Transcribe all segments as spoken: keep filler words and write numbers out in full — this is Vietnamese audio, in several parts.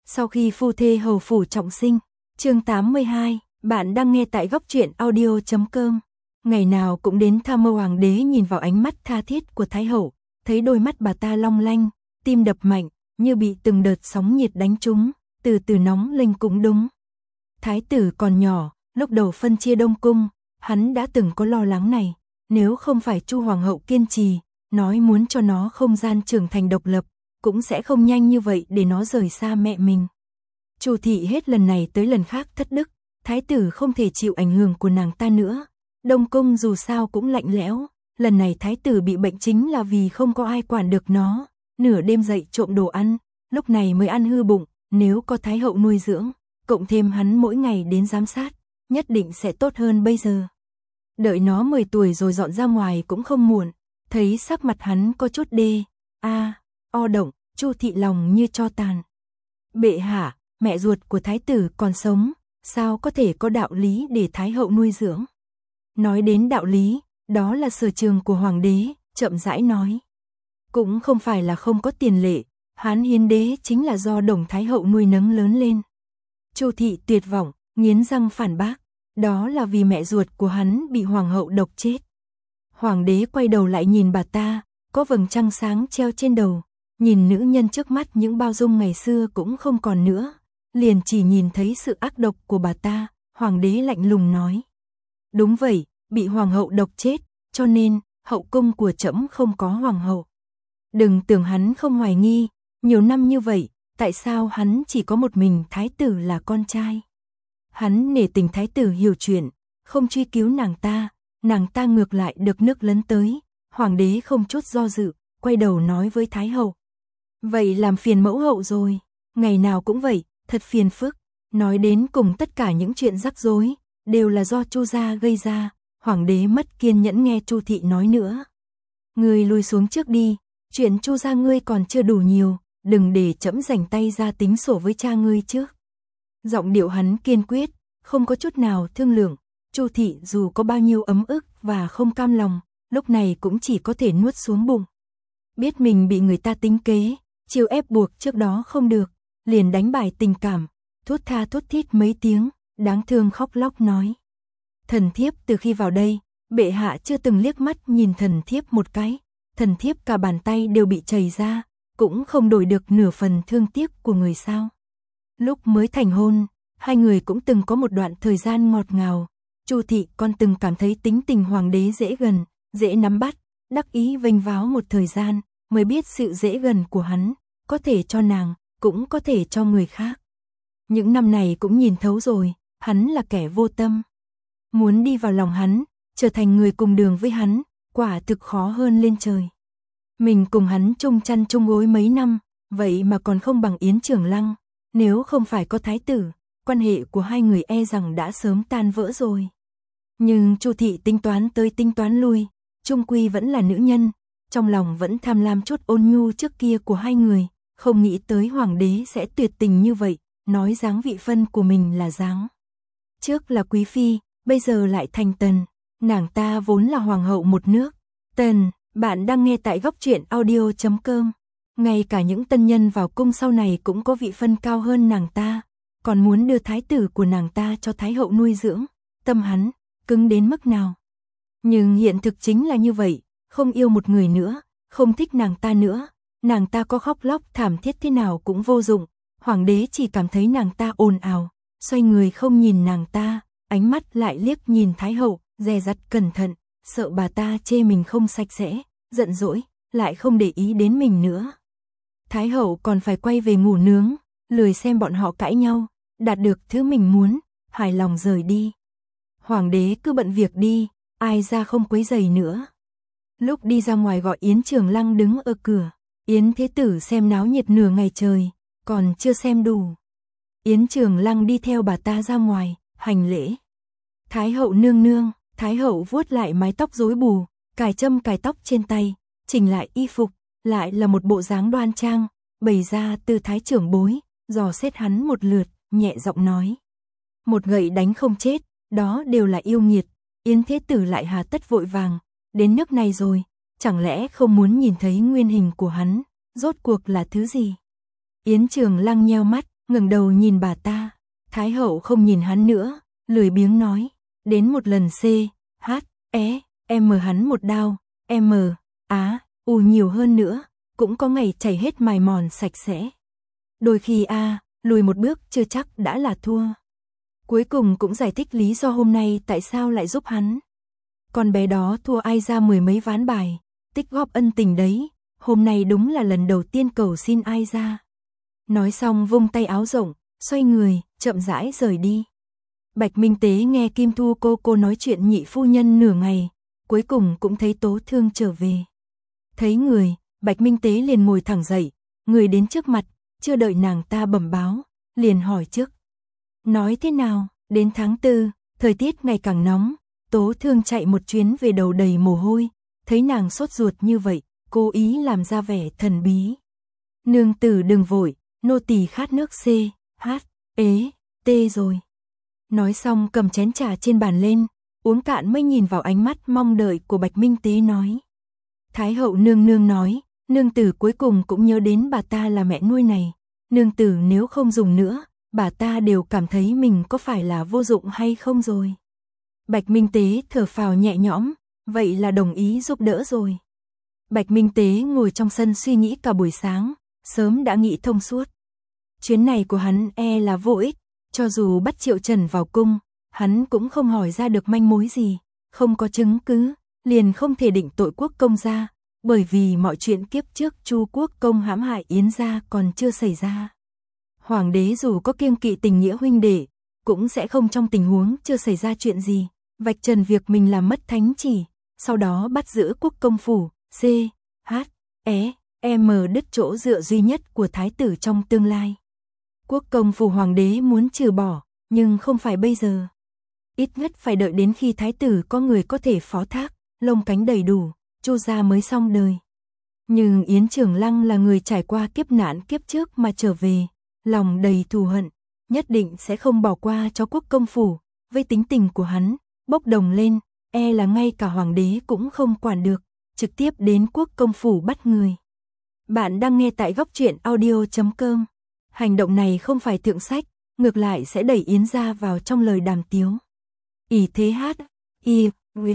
Sau khi phu thê hầu phủ trọng sinh, chương tám mươi hai, bạn đang nghe tại góc truyện audio chấm com. Ngày nào cũng đến thăm mâu hoàng đế nhìn vào ánh mắt tha thiết của Thái hậu, thấy đôi mắt bà ta long lanh, tim đập mạnh, như bị từng đợt sóng nhiệt đánh trúng, từ từ nóng lên cũng đúng. Thái tử còn nhỏ, lúc đầu phân chia Đông Cung, hắn đã từng có lo lắng này, nếu không phải Chu hoàng hậu kiên trì, nói muốn cho nó không gian trưởng thành độc lập, cũng sẽ không nhanh như vậy để nó rời xa mẹ mình. Chu thị hết lần này tới lần khác thất đức, thái tử không thể chịu ảnh hưởng của nàng ta nữa. Đông Cung dù sao cũng lạnh lẽo, lần này thái tử bị bệnh chính là vì không có ai quản được nó, nửa đêm dậy trộm đồ ăn, lúc này mới ăn hư bụng, nếu có thái hậu nuôi dưỡng, cộng thêm hắn mỗi ngày đến giám sát, nhất định sẽ tốt hơn bây giờ. Đợi nó mười tuổi rồi dọn ra ngoài cũng không muộn, thấy sắc mặt hắn có chút đê, a, o động, Chu thị lòng như tro tàn. Bệ hạ, mẹ ruột của thái tử còn sống, sao có thể có đạo lý để thái hậu nuôi dưỡng? Nói đến đạo lý, đó là sở trường của hoàng đế, chậm rãi nói. Cũng không phải là không có tiền lệ, Hán Hiến đế chính là do Đồng thái hậu nuôi nấng lớn lên. Chu thị tuyệt vọng, nghiến răng phản bác, đó là vì mẹ ruột của hắn bị hoàng hậu độc chết. Hoàng đế quay đầu lại nhìn bà ta, có vầng trăng sáng treo trên đầu, nhìn nữ nhân trước mắt những bao dung ngày xưa cũng không còn nữa, liền chỉ nhìn thấy sự ác độc của bà ta, hoàng đế lạnh lùng nói. Đúng vậy, bị hoàng hậu độc chết, cho nên, hậu cung của trẫm không có hoàng hậu. Đừng tưởng hắn không hoài nghi, nhiều năm như vậy, tại sao hắn chỉ có một mình thái tử là con trai? Hắn nể tình thái tử hiểu chuyện, không truy cứu nàng ta, nàng ta ngược lại được nước lấn tới, hoàng đế không chút do dự, quay đầu nói với thái hậu. Vậy làm phiền mẫu hậu rồi, ngày nào cũng vậy, thật phiền phức, nói đến cùng tất cả những chuyện rắc rối, đều là do Chu gia gây ra, hoàng đế mất kiên nhẫn nghe Chu thị nói nữa. Ngươi lùi xuống trước đi, chuyện Chu gia ngươi còn chưa đủ nhiều, đừng để trẫm rảnh tay ra tính sổ với cha ngươi trước. Giọng điệu hắn kiên quyết, không có chút nào thương lượng, Chu thị dù có bao nhiêu ấm ức và không cam lòng, lúc này cũng chỉ có thể nuốt xuống bụng. Biết mình bị người ta tính kế, chiêu ép buộc trước đó không được, liền đánh bài tình cảm, thút tha thút thít mấy tiếng, đáng thương khóc lóc nói. Thần thiếp từ khi vào đây, bệ hạ chưa từng liếc mắt nhìn thần thiếp một cái, thần thiếp cả bàn tay đều bị chảy ra, cũng không đổi được nửa phần thương tiếc của người sao. Lúc mới thành hôn, hai người cũng từng có một đoạn thời gian ngọt ngào, Chu thị còn từng cảm thấy tính tình hoàng đế dễ gần, dễ nắm bắt, đắc ý vênh váo một thời gian, mới biết sự dễ gần của hắn, có thể cho nàng, cũng có thể cho người khác. Những năm này cũng nhìn thấu rồi, hắn là kẻ vô tâm. Muốn đi vào lòng hắn, trở thành người cùng đường với hắn, quả thực khó hơn lên trời. Mình cùng hắn chung chăn chung gối mấy năm, vậy mà còn không bằng Yến Trường Lăng, nếu không phải có thái tử, quan hệ của hai người e rằng đã sớm tan vỡ rồi. Nhưng Chu thị tính toán tới tính toán lui, chung quy vẫn là nữ nhân, trong lòng vẫn tham lam chút ôn nhu trước kia của hai người, không nghĩ tới hoàng đế sẽ tuyệt tình như vậy, nói dáng vị phân của mình là dáng. Trước là quý phi, bây giờ lại thành tần, nàng ta vốn là hoàng hậu một nước. Tần, bạn đang nghe tại góc truyện audio chấm com. Ngay cả những tân nhân vào cung sau này cũng có vị phân cao hơn nàng ta, còn muốn đưa thái tử của nàng ta cho thái hậu nuôi dưỡng, tâm hắn cứng đến mức nào. Nhưng hiện thực chính là như vậy, không yêu một người nữa, không thích nàng ta nữa, nàng ta có khóc lóc thảm thiết thế nào cũng vô dụng, hoàng đế chỉ cảm thấy nàng ta ồn ào, xoay người không nhìn nàng ta, ánh mắt lại liếc nhìn thái hậu, dè dặt cẩn thận, sợ bà ta chê mình không sạch sẽ, giận dỗi, lại không để ý đến mình nữa. Thái hậu còn phải quay về ngủ nướng, lười xem bọn họ cãi nhau, đạt được thứ mình muốn, hài lòng rời đi. Hoàng đế cứ bận việc đi, ai ra không quấy rầy nữa. Lúc đi ra ngoài gọi Yến Trường Lăng đứng ở cửa, Yến Thế Tử xem náo nhiệt nửa ngày trời, còn chưa xem đủ. Yến Trường Lăng đi theo bà ta ra ngoài, hành lễ. Thái hậu nương nương, Thái hậu vuốt lại mái tóc rối bù, cài châm cài tóc trên tay, chỉnh lại y phục, lại là một bộ dáng đoan trang, bày ra tư thái trưởng bối, dò xét hắn một lượt, nhẹ giọng nói. Một gậy đánh không chết, đó đều là yêu nghiệt, Yến Thế Tử lại hà tất vội vàng, đến nước này rồi, chẳng lẽ không muốn nhìn thấy nguyên hình của hắn, rốt cuộc là thứ gì? Yến Trường Lăng nheo mắt, ngẩng đầu nhìn bà ta. Thái hậu không nhìn hắn nữa, lười biếng nói, đến một lần C, H, E, M hắn một đao, M, Á, U nhiều hơn nữa, cũng có ngày chảy hết mài mòn sạch sẽ. Đôi khi A, lùi một bước chưa chắc đã là thua. Cuối cùng cũng giải thích lý do hôm nay tại sao lại giúp hắn. Con bé đó thua ai ra mười mấy ván bài, tích góp ân tình đấy, hôm nay đúng là lần đầu tiên cầu xin ai ra. Nói xong vung tay áo rộng, xoay người, chậm rãi rời đi. Bạch Minh Tế nghe Kim Thu cô cô nói chuyện nhị phu nhân nửa ngày, cuối cùng cũng thấy Tố Thương trở về. Thấy người, Bạch Minh Tế liền ngồi thẳng dậy, người đến trước mặt, chưa đợi nàng ta bẩm báo, liền hỏi trước. Nói thế nào, đến tháng tư, thời tiết ngày càng nóng, Tố Thương chạy một chuyến về đầu đầy mồ hôi, thấy nàng sốt ruột như vậy, cố ý làm ra vẻ thần bí. Nương tử đừng vội, nô tỳ khát nước C, H, ế, T rồi. Nói xong cầm chén trà trên bàn lên, uống cạn mới nhìn vào ánh mắt mong đợi của Bạch Minh Tế nói. Thái hậu nương nương nói, nương tử cuối cùng cũng nhớ đến bà ta là mẹ nuôi này. Nương tử nếu không dùng nữa, bà ta đều cảm thấy mình có phải là vô dụng hay không rồi. Bạch Minh Tế thở phào nhẹ nhõm, vậy là đồng ý giúp đỡ rồi. Bạch Minh Tế ngồi trong sân suy nghĩ cả buổi sáng, sớm đã nghĩ thông suốt. Chuyến này của hắn e là vô ích, cho dù bắt Triệu Trần vào cung, hắn cũng không hỏi ra được manh mối gì, không có chứng cứ, liền không thể định tội quốc công gia, bởi vì mọi chuyện kiếp trước Chu quốc công hãm hại Yến gia còn chưa xảy ra. Hoàng đế dù có kiêng kỵ tình nghĩa huynh đệ, cũng sẽ không trong tình huống chưa xảy ra chuyện gì, vạch trần việc mình làm mất thánh chỉ, sau đó bắt giữ quốc công phủ, C, H, E, M đứt chỗ dựa duy nhất của thái tử trong tương lai. Quốc công phủ hoàng đế muốn trừ bỏ, nhưng không phải bây giờ. Ít nhất phải đợi đến khi thái tử có người có thể phó thác, lông cánh đầy đủ, Chu gia mới xong đời. Nhưng Yến Trường Lăng là người trải qua kiếp nạn kiếp trước mà trở về, lòng đầy thù hận, nhất định sẽ không bỏ qua cho quốc công phủ, với tính tình của hắn, bốc đồng lên, e là ngay cả hoàng đế cũng không quản được, trực tiếp đến quốc công phủ bắt người. Bạn đang nghe tại góc truyện audio chấm com. Hành động này không phải thượng sách, ngược lại sẽ đẩy Yến gia vào trong lời đàm tiếu. Ỷ thế hát, y,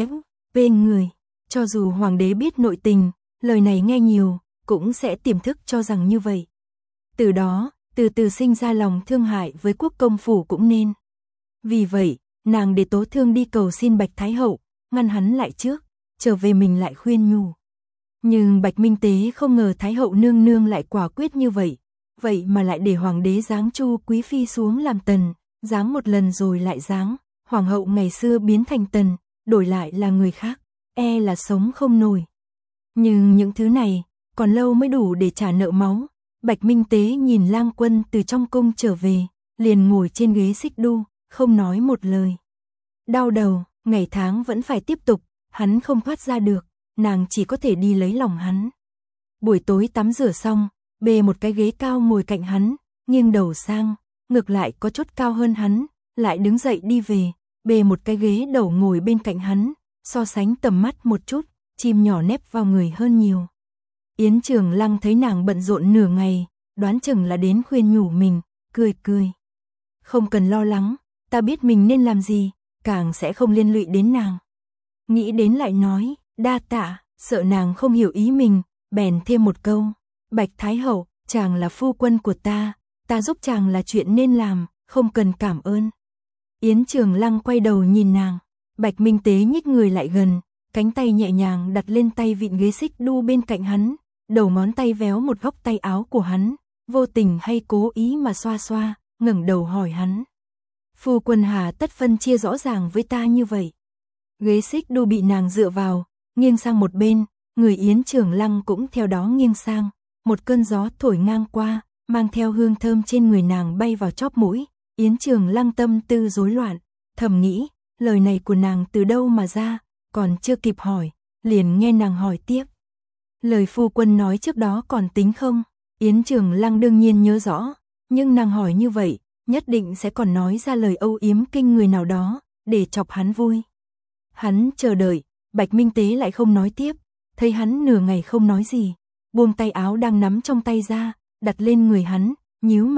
bên người, cho dù hoàng đế biết nội tình, lời này nghe nhiều, cũng sẽ tiềm thức cho rằng như vậy. Từ đó, từ từ sinh ra lòng thương hại với quốc công phủ cũng nên. Vì vậy, nàng để Tố Thương đi cầu xin Bạch Thái hậu, ngăn hắn lại trước, trở về mình lại khuyên nhủ. Nhưng Bạch Minh Tế không ngờ Thái hậu nương nương lại quả quyết như vậy, vậy mà lại để hoàng đế giáng Chu quý phi xuống làm tần, giáng một lần rồi lại giáng, hoàng hậu ngày xưa biến thành tần, đổi lại là người khác, e là sống không nổi. Nhưng những thứ này, còn lâu mới đủ để trả nợ máu. Bạch Minh Tế nhìn Lang Quân từ trong cung trở về, liền ngồi trên ghế xích đu, không nói một lời. Đau đầu, ngày tháng vẫn phải tiếp tục, hắn không thoát ra được, nàng chỉ có thể đi lấy lòng hắn. Buổi tối tắm rửa xong, bê một cái ghế cao ngồi cạnh hắn, nghiêng đầu sang, ngược lại có chút cao hơn hắn, lại đứng dậy đi về, bê một cái ghế đầu ngồi bên cạnh hắn, so sánh tầm mắt một chút, chim nhỏ nép vào người hơn nhiều. Yến Trường Lăng thấy nàng bận rộn nửa ngày, đoán chừng là đến khuyên nhủ mình, cười cười. Không cần lo lắng, ta biết mình nên làm gì, càng sẽ không liên lụy đến nàng. Nghĩ đến lại nói, đa tạ, sợ nàng không hiểu ý mình, bèn thêm một câu. Bạch Thái hậu, chàng là phu quân của ta, ta giúp chàng là chuyện nên làm, không cần cảm ơn. Yến Trường Lăng quay đầu nhìn nàng, Bạch Minh Tế nhích người lại gần, cánh tay nhẹ nhàng đặt lên tay vịn ghế xích đu bên cạnh hắn, đầu ngón tay véo một góc tay áo của hắn, vô tình hay cố ý mà xoa xoa, ngẩng đầu hỏi hắn. Phu quân hà tất phân chia rõ ràng với ta như vậy. Ghế xích đu bị nàng dựa vào, nghiêng sang một bên, người Yến Trường Lăng cũng theo đó nghiêng sang, một cơn gió thổi ngang qua, mang theo hương thơm trên người nàng bay vào chóp mũi. Yến Trường Lăng tâm tư rối loạn, thầm nghĩ, lời này của nàng từ đâu mà ra, còn chưa kịp hỏi, liền nghe nàng hỏi tiếp. Lời phu quân nói trước đó còn tính không? Yến Trường Lăng đương nhiên nhớ rõ, nhưng nàng hỏi như vậy, nhất định sẽ còn nói ra lời âu yếm kinh người nào đó, để chọc hắn vui. Hắn chờ đợi, Bạch Minh Tế lại không nói tiếp, thấy hắn nửa ngày không nói gì, buông tay áo đang nắm trong tay ra, đặt lên người hắn, nhíu mày,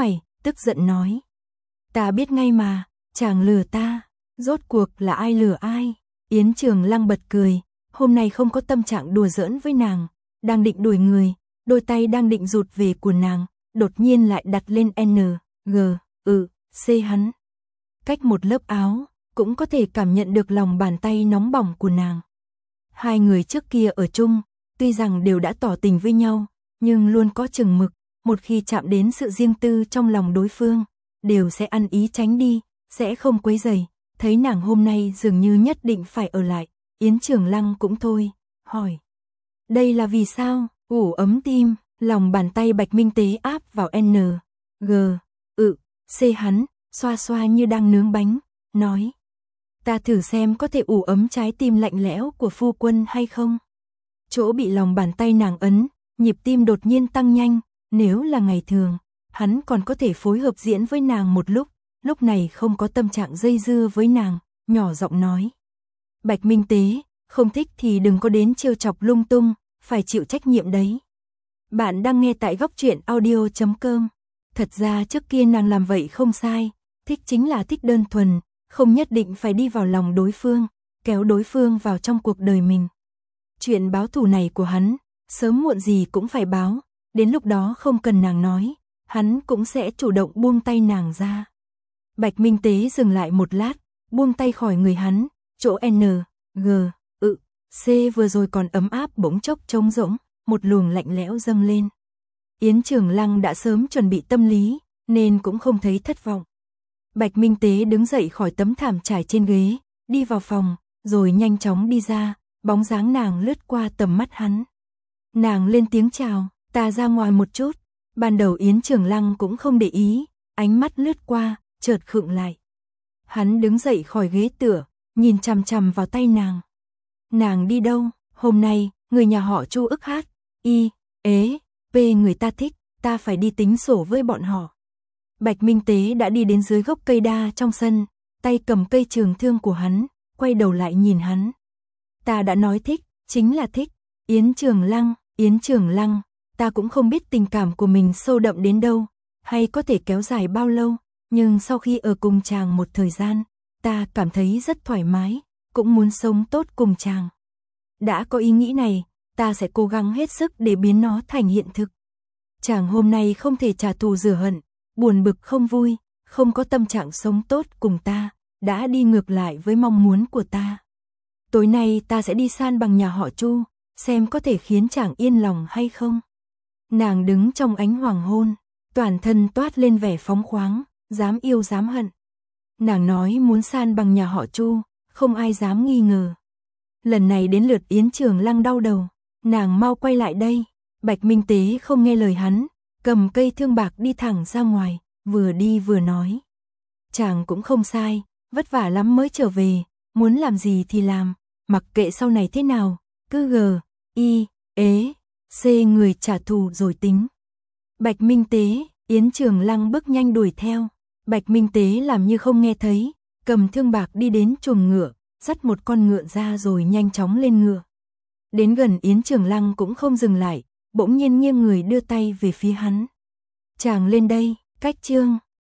tức giận nói. Ta biết ngay mà, chàng lừa ta, rốt cuộc là ai lừa ai? Yến Trường Lăng bật cười, hôm nay không có tâm trạng đùa giỡn với nàng, đang định đuổi người, đôi tay đang định rụt về của nàng, đột nhiên lại đặt lên N, G, ừ, C hắn. Cách một lớp áo, cũng có thể cảm nhận được lòng bàn tay nóng bỏng của nàng. Hai người trước kia ở chung, tuy rằng đều đã tỏ tình với nhau, nhưng luôn có chừng mực, một khi chạm đến sự riêng tư trong lòng đối phương, đều sẽ ăn ý tránh đi, sẽ không quấy rầy. Thấy nàng hôm nay dường như nhất định phải ở lại, Yến Trường Lăng cũng thôi, hỏi. Đây là vì sao? Ủ ấm tim, lòng bàn tay Bạch Minh Tế áp vào N, G, ừ, C hắn, xoa xoa như đang nướng bánh, nói. Ta thử xem có thể ủ ấm trái tim lạnh lẽo của phu quân hay không? Chỗ bị lòng bàn tay nàng ấn, nhịp tim đột nhiên tăng nhanh, nếu là ngày thường, hắn còn có thể phối hợp diễn với nàng một lúc, lúc này không có tâm trạng dây dưa với nàng, nhỏ giọng nói. Bạch Minh Tế, không thích thì đừng có đến trêu chọc lung tung, phải chịu trách nhiệm đấy. Bạn đang nghe tại góc truyện audio chấm com. Thật ra trước kia nàng làm vậy không sai, thích chính là thích đơn thuần, không nhất định phải đi vào lòng đối phương, kéo đối phương vào trong cuộc đời mình. Chuyện báo thù này của hắn, sớm muộn gì cũng phải báo, đến lúc đó không cần nàng nói, hắn cũng sẽ chủ động buông tay nàng ra. Bạch Minh Tế dừng lại một lát, buông tay khỏi người hắn, chỗ N, G, ừ, C vừa rồi còn ấm áp bỗng chốc trống rỗng, một luồng lạnh lẽo dâng lên. Yến Trường Lăng đã sớm chuẩn bị tâm lý, nên cũng không thấy thất vọng. Bạch Minh Tế đứng dậy khỏi tấm thảm trải trên ghế, đi vào phòng, rồi nhanh chóng đi ra, bóng dáng nàng lướt qua tầm mắt hắn. Nàng lên tiếng chào, ta ra ngoài một chút. Ban đầu Yến Trường Lăng cũng không để ý, ánh mắt lướt qua, chợt khựng lại. Hắn đứng dậy khỏi ghế tựa, nhìn chằm chằm vào tay nàng. Nàng đi đâu? Hôm nay, người nhà họ Chu ức hát, y, ế, p người ta thích, ta phải đi tính sổ với bọn họ. Bạch Minh Tế đã đi đến dưới gốc cây đa trong sân, tay cầm cây trường thương của hắn, quay đầu lại nhìn hắn. Ta đã nói thích, chính là thích. Yến Trường Lăng, Yến Trường Lăng, ta cũng không biết tình cảm của mình sâu đậm đến đâu, hay có thể kéo dài bao lâu, nhưng sau khi ở cùng chàng một thời gian, ta cảm thấy rất thoải mái, cũng muốn sống tốt cùng chàng. Đã có ý nghĩ này, ta sẽ cố gắng hết sức để biến nó thành hiện thực. Chàng hôm nay không thể trả thù rửa hận, buồn bực không vui, không có tâm trạng sống tốt cùng ta, đã đi ngược lại với mong muốn của ta. Tối nay ta sẽ đi san bằng nhà họ Chu, xem có thể khiến chàng yên lòng hay không. Nàng đứng trong ánh hoàng hôn, toàn thân toát lên vẻ phóng khoáng, dám yêu dám hận. Nàng nói muốn san bằng nhà họ Chu, không ai dám nghi ngờ. Lần này đến lượt Yến Trường Lăng đau đầu, nàng mau quay lại đây. Bạch Minh Tế không nghe lời hắn, cầm cây thương bạc đi thẳng ra ngoài, vừa đi vừa nói. Chàng cũng không sai, vất vả lắm mới trở về, muốn làm gì thì làm, mặc kệ sau này thế nào, cứ g, y, ế, c người trả thù rồi tính. Bạch Minh Tế, Yến Trường Lăng bước nhanh đuổi theo. Bạch Minh Tế làm như không nghe thấy, cầm thương bạc đi đến chuồng ngựa, dắt một con ngựa ra rồi nhanh chóng lên ngựa. Đến gần Yến Trường Lăng cũng không dừng lại, bỗng nhiên nghiêng người đưa tay về phía hắn. Chàng lên đây, cách chương.